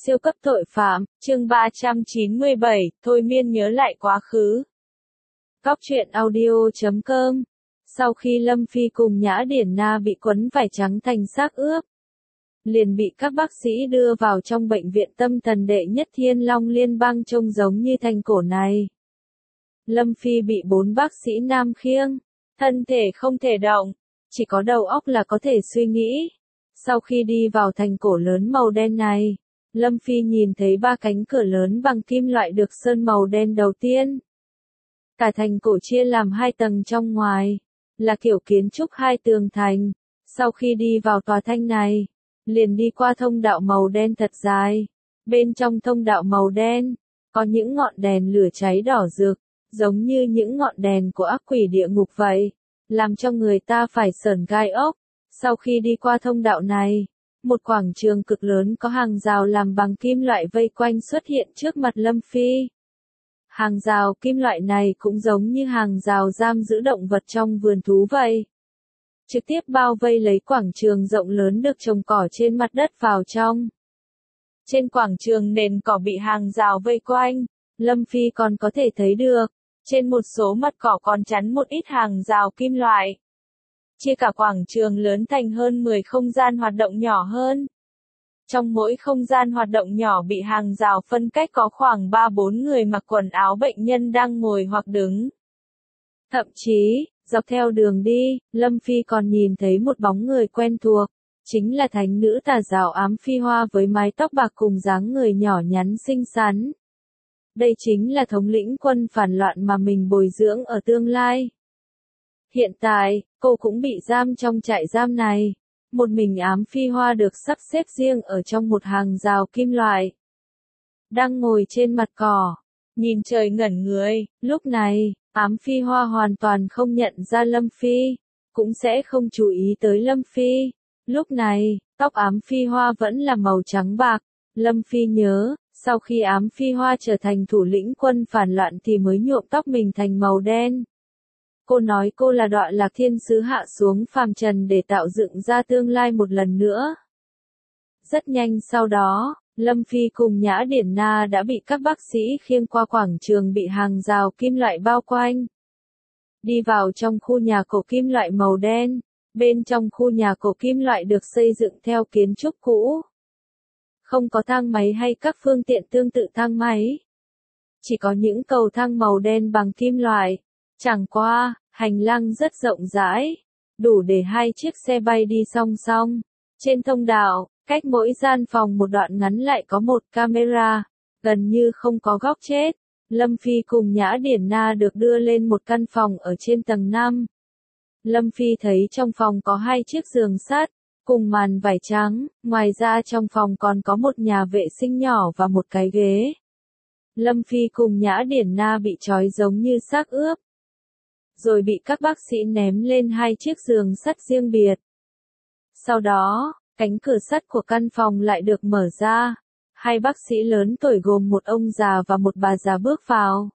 Siêu cấp tội phạm, chương 397, thôi miên nhớ lại quá khứ. Góc truyện audio.com. Sau khi Lâm Phi cùng Nhã Điển Na bị quấn vải trắng thành xác ướp, liền bị các bác sĩ đưa vào trong bệnh viện tâm thần đệ nhất Thiên Long Liên bang trông giống như thành cổ này. Lâm Phi bị 4 bác sĩ nam khiêng, thân thể không thể động, chỉ có đầu óc là có thể suy nghĩ. Sau khi đi vào thành cổ lớn màu đen này, Lâm Phi nhìn thấy 3 cánh cửa lớn bằng kim loại được sơn màu đen đầu tiên. Cả thành cổ chia làm 2 tầng trong ngoài, là kiểu kiến trúc 2 tường thành. Sau khi đi vào tòa thành này, liền đi qua thông đạo màu đen thật dài. Bên trong thông đạo màu đen, có những ngọn đèn lửa cháy đỏ rực, giống như những ngọn đèn của ác quỷ địa ngục vậy, làm cho người ta phải sởn gai ốc. Sau khi đi qua thông đạo này, một quảng trường cực lớn có hàng rào làm bằng kim loại vây quanh xuất hiện trước mặt Lâm Phi. Hàng rào kim loại này cũng giống như hàng rào giam giữ động vật trong vườn thú vậy. Trực tiếp bao vây lấy quảng trường rộng lớn được trồng cỏ trên mặt đất vào trong. Trên quảng trường nền cỏ bị hàng rào vây quanh, Lâm Phi còn có thể thấy được, trên một số mặt cỏ còn chắn một ít hàng rào kim loại. Chia cả quảng trường lớn thành hơn 10 không gian hoạt động nhỏ hơn. Trong mỗi không gian hoạt động nhỏ bị hàng rào phân cách có khoảng 3-4 người mặc quần áo bệnh nhân đang ngồi hoặc đứng. Thậm chí, dọc theo đường đi, Lâm Phi còn nhìn thấy một bóng người quen thuộc, chính là thánh nữ tà giáo Ám Phi Hoa với mái tóc bạc cùng dáng người nhỏ nhắn xinh xắn. Đây chính là thống lĩnh quân phản loạn mà mình bồi dưỡng ở tương lai. Hiện tại, cô cũng bị giam trong trại giam này. Một mình Ám Phi Hoa được sắp xếp riêng ở trong một hàng rào kim loại. Đang ngồi trên mặt cỏ, nhìn trời ngẩn người, lúc này, Ám Phi Hoa hoàn toàn không nhận ra Lâm Phi, cũng sẽ không chú ý tới Lâm Phi. Lúc này, tóc Ám Phi Hoa vẫn là màu trắng bạc. Lâm Phi nhớ, sau khi Ám Phi Hoa trở thành thủ lĩnh quân phản loạn thì mới nhuộm tóc mình thành màu đen. Cô nói cô là Đọa Lạc Thiên Sứ hạ xuống phàm trần để tạo dựng ra tương lai một lần nữa. Rất nhanh sau đó, Lâm Phi cùng Nhã Điển Na đã bị các bác sĩ khiêng qua quảng trường bị hàng rào kim loại bao quanh. Đi vào trong khu nhà cổ kim loại màu đen, bên trong khu nhà cổ kim loại được xây dựng theo kiến trúc cũ. Không có thang máy hay các phương tiện tương tự thang máy. Chỉ có những cầu thang màu đen bằng kim loại. Chẳng qua, hành lang rất rộng rãi, đủ để 2 chiếc xe bay đi song song. Trên thông đạo, cách mỗi gian phòng một đoạn ngắn lại có một camera, gần như không có góc chết. Lâm Phi cùng Nhã Điển Na được đưa lên một căn phòng ở trên tầng 5. Lâm Phi thấy trong phòng có 2 chiếc giường sắt, cùng màn vải trắng, ngoài ra trong phòng còn có một nhà vệ sinh nhỏ và một cái ghế. Lâm Phi cùng Nhã Điển Na bị trói giống như xác ướp, rồi bị các bác sĩ ném lên 2 chiếc giường sắt riêng biệt. Sau đó, cánh cửa sắt của căn phòng lại được mở ra. 2 bác sĩ lớn tuổi gồm một ông già và một bà già bước vào.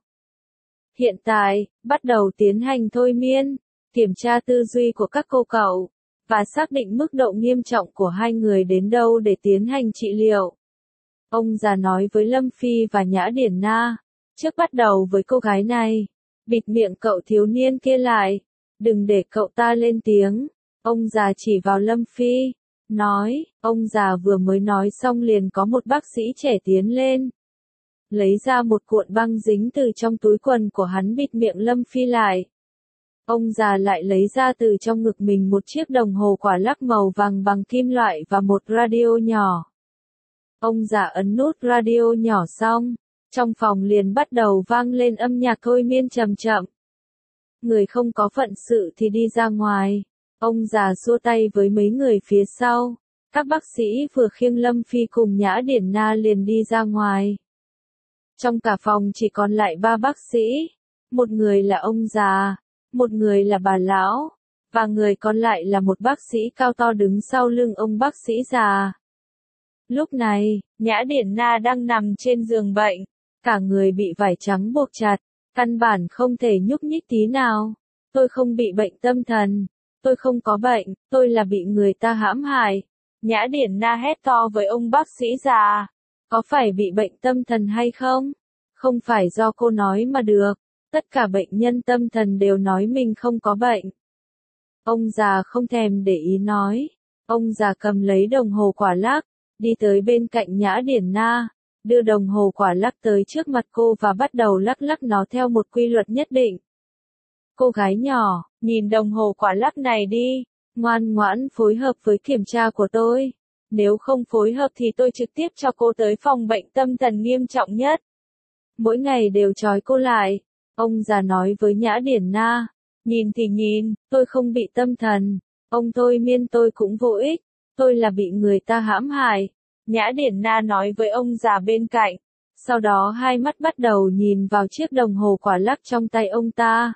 Hiện tại, bắt đầu tiến hành thôi miên, kiểm tra tư duy của các cô cậu, và xác định mức độ nghiêm trọng của 2 người đến đâu để tiến hành trị liệu. Ông già nói với Lâm Phi và Nhã Điển Na, trước bắt đầu với cô gái này, bịt miệng cậu thiếu niên kia lại, đừng để cậu ta lên tiếng. Ông già chỉ vào Lâm Phi, nói, ông già vừa mới nói xong liền có một bác sĩ trẻ tiến lên. Lấy ra một cuộn băng dính từ trong túi quần của hắn bịt miệng Lâm Phi lại. Ông già lại lấy ra từ trong ngực mình một chiếc đồng hồ quả lắc màu vàng bằng kim loại và một radio nhỏ. Ông già ấn nút radio nhỏ xong, trong phòng liền bắt đầu vang lên âm nhạc thôi miên chậm chậm. Người không có phận sự thì đi ra ngoài. Ông già xua tay với mấy người phía sau. Các bác sĩ vừa khiêng Lâm Phi cùng Nhã Điển Na liền đi ra ngoài. Trong cả phòng chỉ còn lại 3 bác sĩ. Một người là ông già, một người là bà lão, và người còn lại là một bác sĩ cao to đứng sau lưng ông bác sĩ già. Lúc này, Nhã Điển Na đang nằm trên giường bệnh, cả người bị vải trắng buộc chặt, căn bản không thể nhúc nhích tí nào. Tôi không bị bệnh tâm thần, tôi không có bệnh, tôi là bị người ta hãm hại. Nhã Điển Na hét to với ông bác sĩ già. Có phải bị bệnh tâm thần hay không? Không phải do cô nói mà được. Tất cả bệnh nhân tâm thần đều nói mình không có bệnh. Ông già không thèm để ý nói. Ông già cầm lấy đồng hồ quả lắc, đi tới bên cạnh Nhã Điển Na, đưa đồng hồ quả lắc tới trước mặt cô và bắt đầu lắc lắc nó theo một quy luật nhất định. Cô gái nhỏ, nhìn đồng hồ quả lắc này đi, ngoan ngoãn phối hợp với kiểm tra của tôi. Nếu không phối hợp thì tôi trực tiếp cho cô tới phòng bệnh tâm thần nghiêm trọng nhất. Mỗi ngày đều trói cô lại. Ông già nói với Nhã Điển Na. Nhìn thì nhìn, tôi không bị tâm thần. Ông thôi miên tôi cũng vô ích. Tôi là bị người ta hãm hại. Nhã Điển Na nói với ông già bên cạnh. Sau đó hai mắt bắt đầu nhìn vào chiếc đồng hồ quả lắc trong tay ông ta.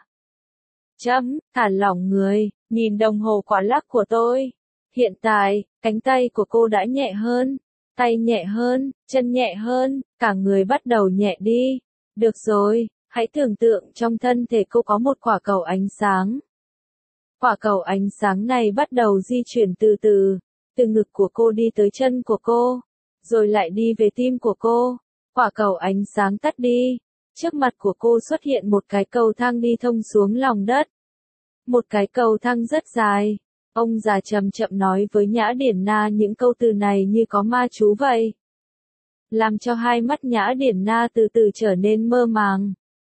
Thả lỏng người, nhìn đồng hồ quả lắc của tôi. Hiện tại, cánh tay của cô đã nhẹ hơn, tay nhẹ hơn, chân nhẹ hơn, cả người bắt đầu nhẹ đi. Được rồi, hãy tưởng tượng trong thân thể cô có một quả cầu ánh sáng. Quả cầu ánh sáng này bắt đầu di chuyển từ từ, từ ngực của cô đi tới chân của cô, rồi lại đi về tim của cô. Quả cầu ánh sáng tắt đi. Trước mặt của cô xuất hiện một cái cầu thang đi thông xuống lòng đất. Một cái cầu thang rất dài. Ông già chậm chậm nói với Nhã Điển Na những câu từ này như có ma chú vậy. Làm cho hai mắt Nhã Điển Na từ từ trở nên mơ màng.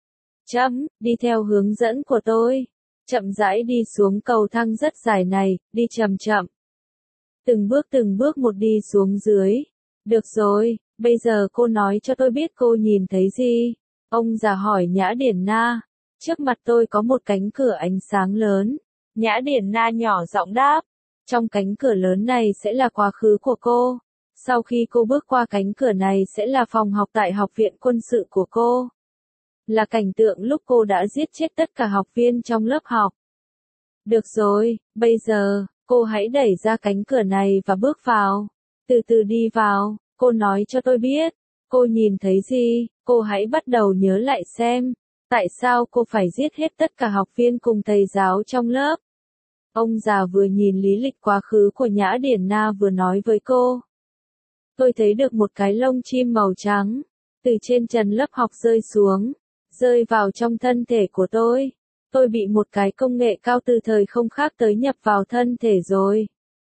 Đi theo hướng dẫn của tôi. Chậm rãi đi xuống cầu thang rất dài này, đi chậm chậm. Từng bước một đi xuống dưới. Được rồi, bây giờ cô nói cho tôi biết cô nhìn thấy gì. Ông già hỏi Nhã Điển Na. Trước mặt tôi có một cánh cửa ánh sáng lớn. Nhã Điển Na nhỏ giọng đáp. Trong cánh cửa lớn này sẽ là quá khứ của cô. Sau khi cô bước qua cánh cửa này sẽ là phòng học tại học viện quân sự của cô. Là cảnh tượng lúc cô đã giết chết tất cả học viên trong lớp học. Được rồi, bây giờ, cô hãy đẩy ra cánh cửa này và bước vào. Từ từ đi vào, cô nói cho tôi biết. Cô nhìn thấy gì, cô hãy bắt đầu nhớ lại xem. Tại sao cô phải giết hết tất cả học viên cùng thầy giáo trong lớp? Ông già vừa nhìn lý lịch quá khứ của Nhã Điển Na vừa nói với cô. Tôi thấy được một cái lông chim màu trắng, từ trên trần lớp học rơi xuống, rơi vào trong thân thể của tôi. Tôi bị một cái công nghệ cao từ thời không khác tới nhập vào thân thể rồi.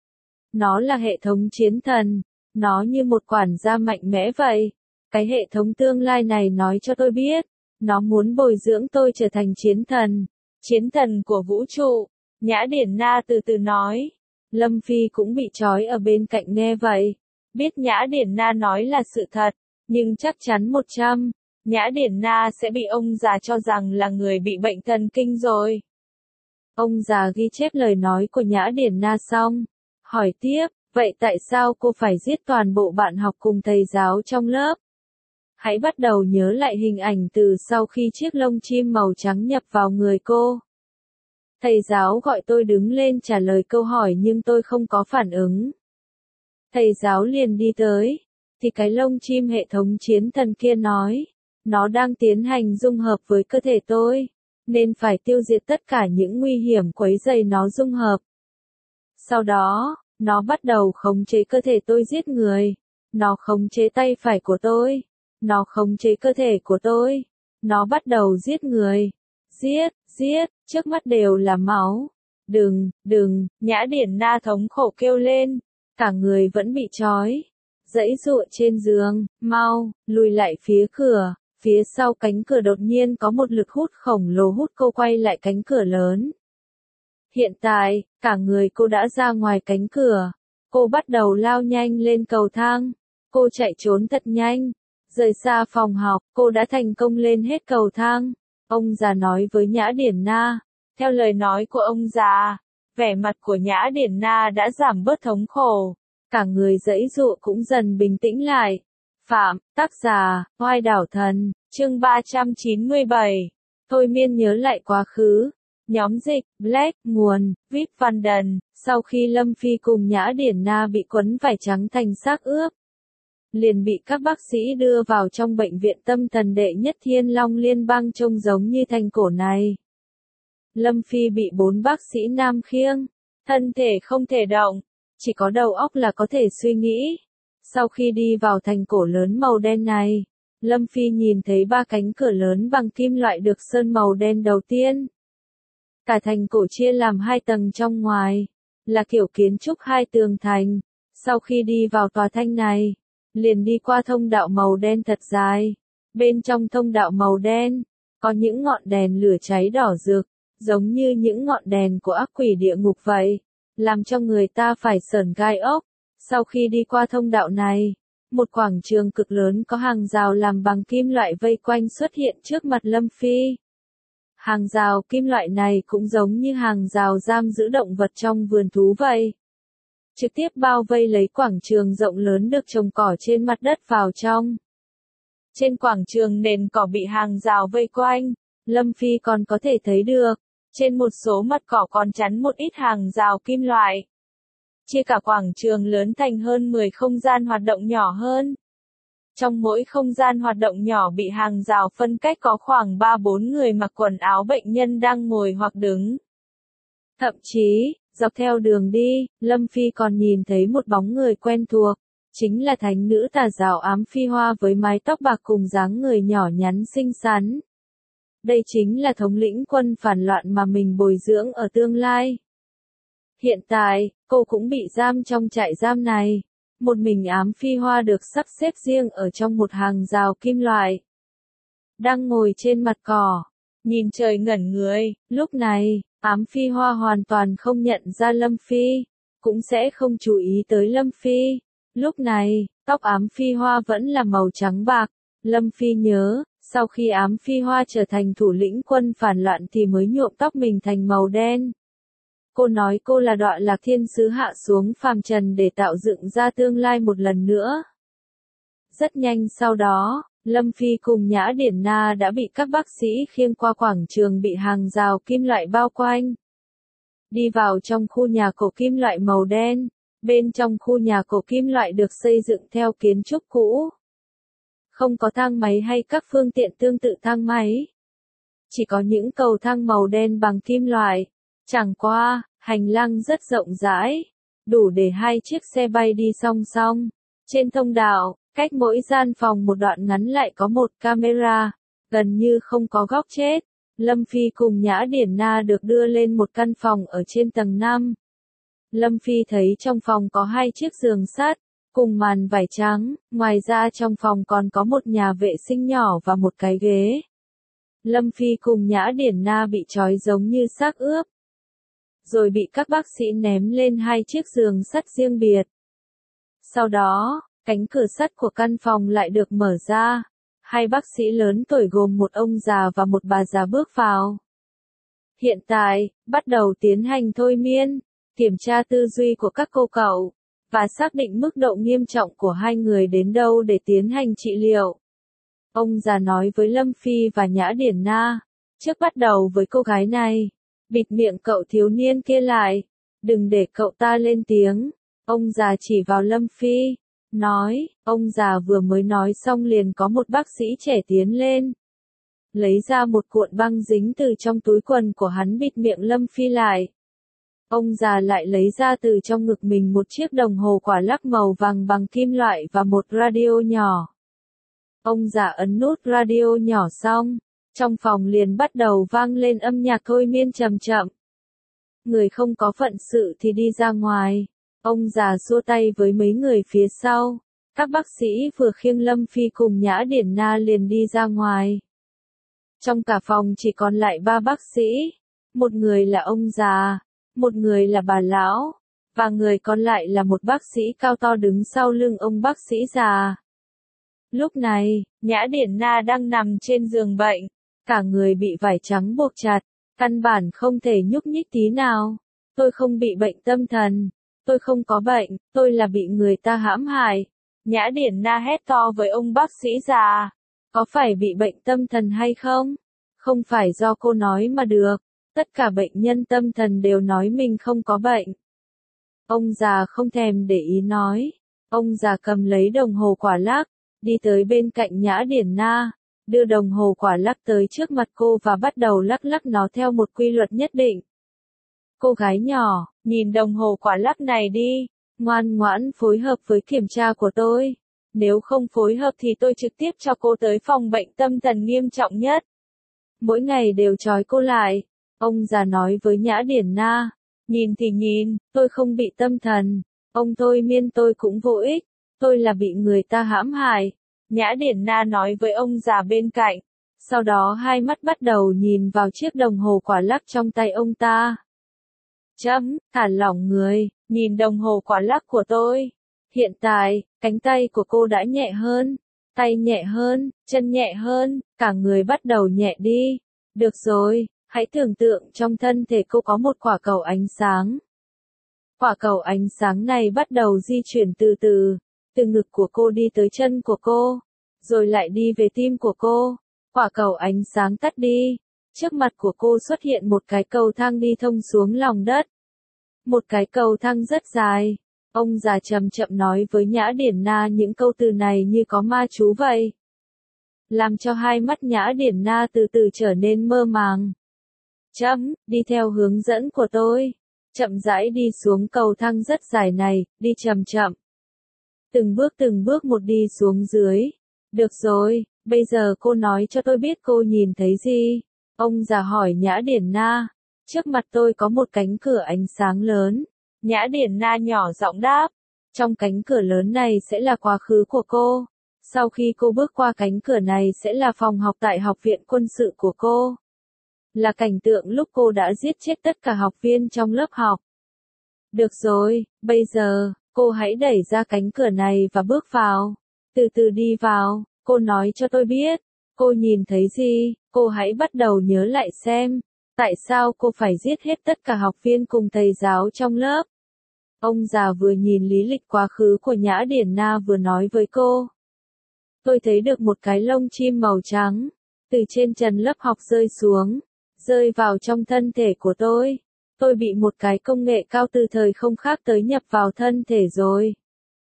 Nó là hệ thống chiến thần, nó như một quản gia mạnh mẽ vậy. Cái hệ thống tương lai này nói cho tôi biết, nó muốn bồi dưỡng tôi trở thành chiến thần của vũ trụ. Nhã Điển Na từ từ nói. Lâm Phi cũng bị trói ở bên cạnh nghe vậy. Biết Nhã Điển Na nói là sự thật, nhưng chắc chắn 100, Nhã Điển Na sẽ bị ông già cho rằng là người bị bệnh thần kinh rồi. Ông già ghi chép lời nói của Nhã Điển Na xong, hỏi tiếp, vậy tại sao cô phải giết toàn bộ bạn học cùng thầy giáo trong lớp? Hãy bắt đầu nhớ lại hình ảnh từ sau khi chiếc lông chim màu trắng nhập vào người cô. Thầy giáo gọi tôi đứng lên trả lời câu hỏi nhưng tôi không có phản ứng. Thầy giáo liền đi tới, thì cái lông chim hệ thống chiến thần kia nói, nó đang tiến hành dung hợp với cơ thể tôi, nên phải tiêu diệt tất cả những nguy hiểm quấy rầy nó dung hợp. Sau đó, nó bắt đầu khống chế cơ thể tôi giết người, nó khống chế tay phải của tôi, nó khống chế cơ thể của tôi, nó bắt đầu giết người, giết, trước mắt đều là máu. Đừng, Nhã Điển Na thống khổ kêu lên. Cả người vẫn bị trói, giãy giụa trên giường, mau, lùi lại phía cửa. Phía sau cánh cửa đột nhiên có một lực hút khổng lồ hút cô quay lại cánh cửa lớn. Hiện tại, cả người cô đã ra ngoài cánh cửa. Cô bắt đầu lao nhanh lên cầu thang. Cô chạy trốn thật nhanh. Rời xa phòng học, cô đã thành công lên hết cầu thang. Ông già nói với Nhã Điển Na. Theo lời nói của ông già, vẻ mặt của Nhã Điển Na đã giảm bớt thống khổ. Cả người giãy giụa cũng dần bình tĩnh lại. Tác giả, Oai Đảo Thần, chương 397. Thôi miên nhớ lại quá khứ. Nhóm dịch, Black, nguồn, Vip Van Den. Sau khi Lâm Phi cùng Nhã Điển Na bị quấn vải trắng thành xác ướp, liền bị các bác sĩ đưa vào trong bệnh viện tâm thần đệ nhất Thiên Long Liên bang trông giống như thành cổ này. Lâm Phi bị 4 bác sĩ nam khiêng, thân thể không thể động, chỉ có đầu óc là có thể suy nghĩ. Sau khi đi vào thành cổ lớn màu đen này, Lâm Phi nhìn thấy 3 cánh cửa lớn bằng kim loại được sơn màu đen đầu tiên. Cả thành cổ chia làm 2 tầng trong ngoài, là kiểu kiến trúc 2 tường thành. Sau khi đi vào tòa thành này, liền đi qua thông đạo màu đen thật dài. Bên trong thông đạo màu đen, có những ngọn đèn lửa cháy đỏ rực, giống như những ngọn đèn của ác quỷ địa ngục vậy, làm cho người ta phải sởn gai ốc. Sau khi đi qua thông đạo này, một quảng trường cực lớn có hàng rào làm bằng kim loại vây quanh xuất hiện trước mặt Lâm Phi. Hàng rào kim loại này cũng giống như hàng rào giam giữ động vật trong vườn thú vậy. Trực tiếp bao vây lấy quảng trường rộng lớn được trồng cỏ trên mặt đất vào trong. Trên quảng trường nền cỏ bị hàng rào vây quanh, Lâm Phi còn có thể thấy được, trên một số mặt cỏ còn chắn một ít hàng rào kim loại. Chia cả quảng trường lớn thành hơn 10 không gian hoạt động nhỏ hơn. Trong mỗi không gian hoạt động nhỏ bị hàng rào phân cách có khoảng 3-4 người mặc quần áo bệnh nhân đang ngồi hoặc đứng. Thậm chí, dọc theo đường đi, Lâm Phi còn nhìn thấy một bóng người quen thuộc, chính là thánh nữ tà giáo Ám Phi Hoa với mái tóc bạc cùng dáng người nhỏ nhắn xinh xắn. Đây chính là thống lĩnh quân phản loạn mà mình bồi dưỡng ở tương lai. Hiện tại, cô cũng bị giam trong trại giam này. Một mình Ám Phi Hoa được sắp xếp riêng ở trong một hàng rào kim loại. Đang ngồi trên mặt cỏ, nhìn trời ngẩn người, lúc này, Ám Phi Hoa hoàn toàn không nhận ra Lâm Phi, cũng sẽ không chú ý tới Lâm Phi. Lúc này, tóc Ám Phi Hoa vẫn là màu trắng bạc. Lâm Phi nhớ, sau khi Ám Phi Hoa trở thành thủ lĩnh quân phản loạn thì mới nhuộm tóc mình thành màu đen. Cô nói cô là Đọa Lạc Thiên Sứ hạ xuống phàm trần để tạo dựng ra tương lai một lần nữa. Rất nhanh sau đó, Lâm Phi cùng Nhã Điển Na đã bị các bác sĩ khiêng qua quảng trường bị hàng rào kim loại bao quanh. Đi vào trong khu nhà cổ kim loại màu đen, bên trong khu nhà cổ kim loại được xây dựng theo kiến trúc cũ. Không có thang máy hay các phương tiện tương tự thang máy. Chỉ có những cầu thang màu đen bằng kim loại. Chẳng qua, hành lang rất rộng rãi, đủ để 2 chiếc xe bay đi song song. Trên thông đạo, cách mỗi gian phòng một đoạn ngắn lại có một camera, gần như không có góc chết. Lâm Phi cùng Nhã Điển Na được đưa lên một căn phòng ở trên tầng 5. Lâm Phi thấy trong phòng có 2 chiếc giường sắt, cùng màn vải trắng, ngoài ra trong phòng còn có một nhà vệ sinh nhỏ và một cái ghế. Lâm Phi cùng Nhã Điển Na bị trói giống như xác ướp, rồi bị các bác sĩ ném lên 2 chiếc giường sắt riêng biệt. Sau đó, cánh cửa sắt của căn phòng lại được mở ra. 2 bác sĩ lớn tuổi gồm một ông già và một bà già bước vào. Hiện tại, bắt đầu tiến hành thôi miên, kiểm tra tư duy của các cô cậu, và xác định mức độ nghiêm trọng của 2 người đến đâu để tiến hành trị liệu. Ông già nói với Lâm Phi và Nhã Điển Na, trước bắt đầu với cô gái này, bịt miệng cậu thiếu niên kia lại, đừng để cậu ta lên tiếng. Ông già chỉ vào Lâm Phi, nói, ông già vừa mới nói xong liền có một bác sĩ trẻ tiến lên. Lấy ra một cuộn băng dính từ trong túi quần của hắn bịt miệng Lâm Phi lại. Ông già lại lấy ra từ trong ngực mình một chiếc đồng hồ quả lắc màu vàng bằng kim loại và một radio nhỏ. Ông già ấn nút radio nhỏ xong, trong phòng liền bắt đầu vang lên âm nhạc thôi miên chậm chậm. Người không có phận sự thì đi ra ngoài. Ông già xua tay với mấy người phía sau. Các bác sĩ vừa khiêng Lâm Phi cùng Nhã Điển Na liền đi ra ngoài. Trong cả phòng chỉ còn lại 3 bác sĩ. Một người là ông già, một người là bà lão, và người còn lại là một bác sĩ cao to đứng sau lưng ông bác sĩ già. Lúc này, Nhã Điển Na đang nằm trên giường bệnh, cả người bị vải trắng buộc chặt, căn bản không thể nhúc nhích tí nào. Tôi không bị bệnh tâm thần, tôi không có bệnh, tôi là bị người ta hãm hại. Nhã Điển Na hét to với ông bác sĩ già, có phải bị bệnh tâm thần hay không? Không phải do cô nói mà được, tất cả bệnh nhân tâm thần đều nói mình không có bệnh. Ông già không thèm để ý nói, ông già cầm lấy đồng hồ quả lắc, đi tới bên cạnh Nhã Điển Na, đưa đồng hồ quả lắc tới trước mặt cô và bắt đầu lắc lắc nó theo một quy luật nhất định. Cô gái nhỏ, nhìn đồng hồ quả lắc này đi, Ngoan ngoãn phối hợp với kiểm tra của tôi. Nếu không phối hợp thì tôi trực tiếp cho cô tới phòng bệnh tâm thần nghiêm trọng nhất. Mỗi ngày đều trói cô lại. Ông già nói với Nhã Điển Na. Nhìn thì nhìn, tôi không bị tâm thần. Ông thôi miên tôi cũng vô ích. Tôi là bị người ta hãm hại. Nhã Điển Na nói với ông già bên cạnh. Sau đó hai mắt bắt đầu nhìn vào chiếc đồng hồ quả lắc trong tay ông ta. Thả lỏng người, nhìn đồng hồ quả lắc của tôi. Hiện tại, cánh tay của cô đã nhẹ hơn, tay nhẹ hơn, chân nhẹ hơn, cả người bắt đầu nhẹ đi. Được rồi, hãy tưởng tượng trong thân thể cô có một quả cầu ánh sáng. Quả cầu ánh sáng này bắt đầu di chuyển từ từ, từ ngực của cô đi tới chân của cô, rồi lại đi về tim của cô. Quả cầu ánh sáng tắt đi. Trước mặt của cô xuất hiện một cái cầu thang đi thông xuống lòng đất. Một cái cầu thang rất dài. Ông già chậm chậm nói với Nhã Điển Na những câu từ này như có ma chú vậy. Làm cho hai mắt Nhã Điển Na từ từ trở nên mơ màng. Đi theo hướng dẫn của tôi. Chậm rãi đi xuống cầu thang rất dài này, đi chậm chậm. Từng bước một đi xuống dưới. Được rồi, bây giờ cô nói cho tôi biết cô nhìn thấy gì. Ông già hỏi Nhã Điển Na. Trước mặt tôi có một cánh cửa ánh sáng lớn. Nhã Điển Na nhỏ giọng đáp. Trong cánh cửa lớn này sẽ là quá khứ của cô. Sau khi cô bước qua cánh cửa này sẽ là phòng học tại học viện quân sự của cô. Là cảnh tượng lúc cô đã giết chết tất cả học viên trong lớp học. Được rồi, bây giờ, cô hãy đẩy ra cánh cửa này và bước vào. Từ từ đi vào, cô nói cho tôi biết. Cô nhìn thấy gì, cô hãy bắt đầu nhớ lại xem. Tại sao cô phải giết hết tất cả học viên cùng thầy giáo trong lớp? Ông già vừa nhìn lý lịch quá khứ của Nhã Điển Na vừa nói với cô. Tôi thấy được một cái lông chim màu trắng, từ trên trần lớp học rơi xuống, rơi vào trong thân thể của tôi. Tôi bị một cái công nghệ cao từ thời không khác tới nhập vào thân thể rồi.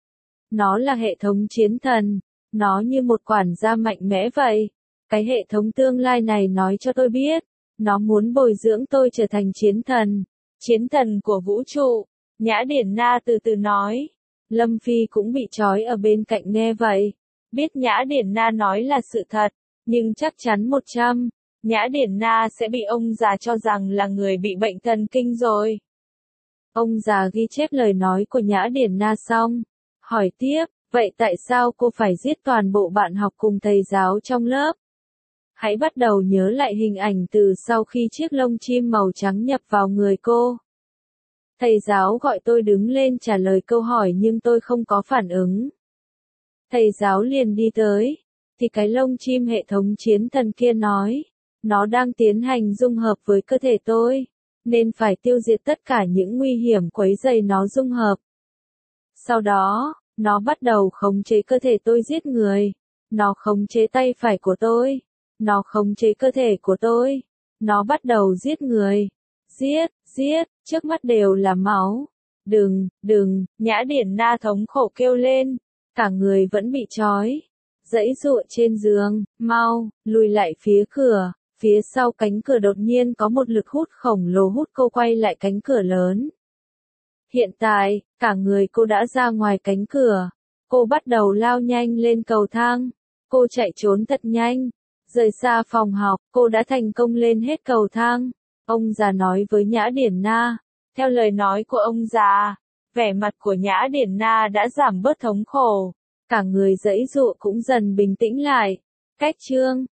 Nó là hệ thống chiến thần, nó như một quản gia mạnh mẽ vậy. Cái hệ thống tương lai này nói cho tôi biết, nó muốn bồi dưỡng tôi trở thành chiến thần của vũ trụ. Nhã Điển Na từ từ nói. Lâm Phi cũng bị trói ở bên cạnh nghe vậy. Biết Nhã Điển Na nói là sự thật, nhưng chắc chắn 100, Nhã Điển Na sẽ bị ông già cho rằng là người bị bệnh thần kinh rồi. Ông già ghi chép lời nói của Nhã Điển Na xong, hỏi tiếp, vậy tại sao cô phải giết toàn bộ bạn học cùng thầy giáo trong lớp? Hãy bắt đầu nhớ lại hình ảnh từ sau khi chiếc lông chim màu trắng nhập vào người cô. Thầy giáo gọi tôi đứng lên trả lời câu hỏi nhưng tôi không có phản ứng. Thầy giáo liền đi tới, thì cái lông chim hệ thống chiến thần kia nói, nó đang tiến hành dung hợp với cơ thể tôi, nên phải tiêu diệt tất cả những nguy hiểm quấy rầy nó dung hợp. Sau đó, nó bắt đầu khống chế cơ thể tôi giết người, nó khống chế tay phải của tôi, nó khống chế cơ thể của tôi, nó bắt đầu giết người, giết, trước mắt đều là máu. Đừng, Nhã Điển Na thống khổ kêu lên, cả người vẫn bị trói, giãy giụa trên giường, mau, lùi lại phía cửa, phía sau cánh cửa đột nhiên có một lực hút khổng lồ hút cô quay lại cánh cửa lớn. Hiện tại, cả người cô đã ra ngoài cánh cửa, cô bắt đầu lao nhanh lên cầu thang, cô chạy trốn thật nhanh, rời xa phòng học, cô đã thành công lên hết cầu thang. Ông già nói với Nhã Điển Na. Theo lời nói của ông già, vẻ mặt của Nhã Điển Na đã giảm bớt thống khổ, cả người giãy giụa cũng dần bình tĩnh lại. Cách chương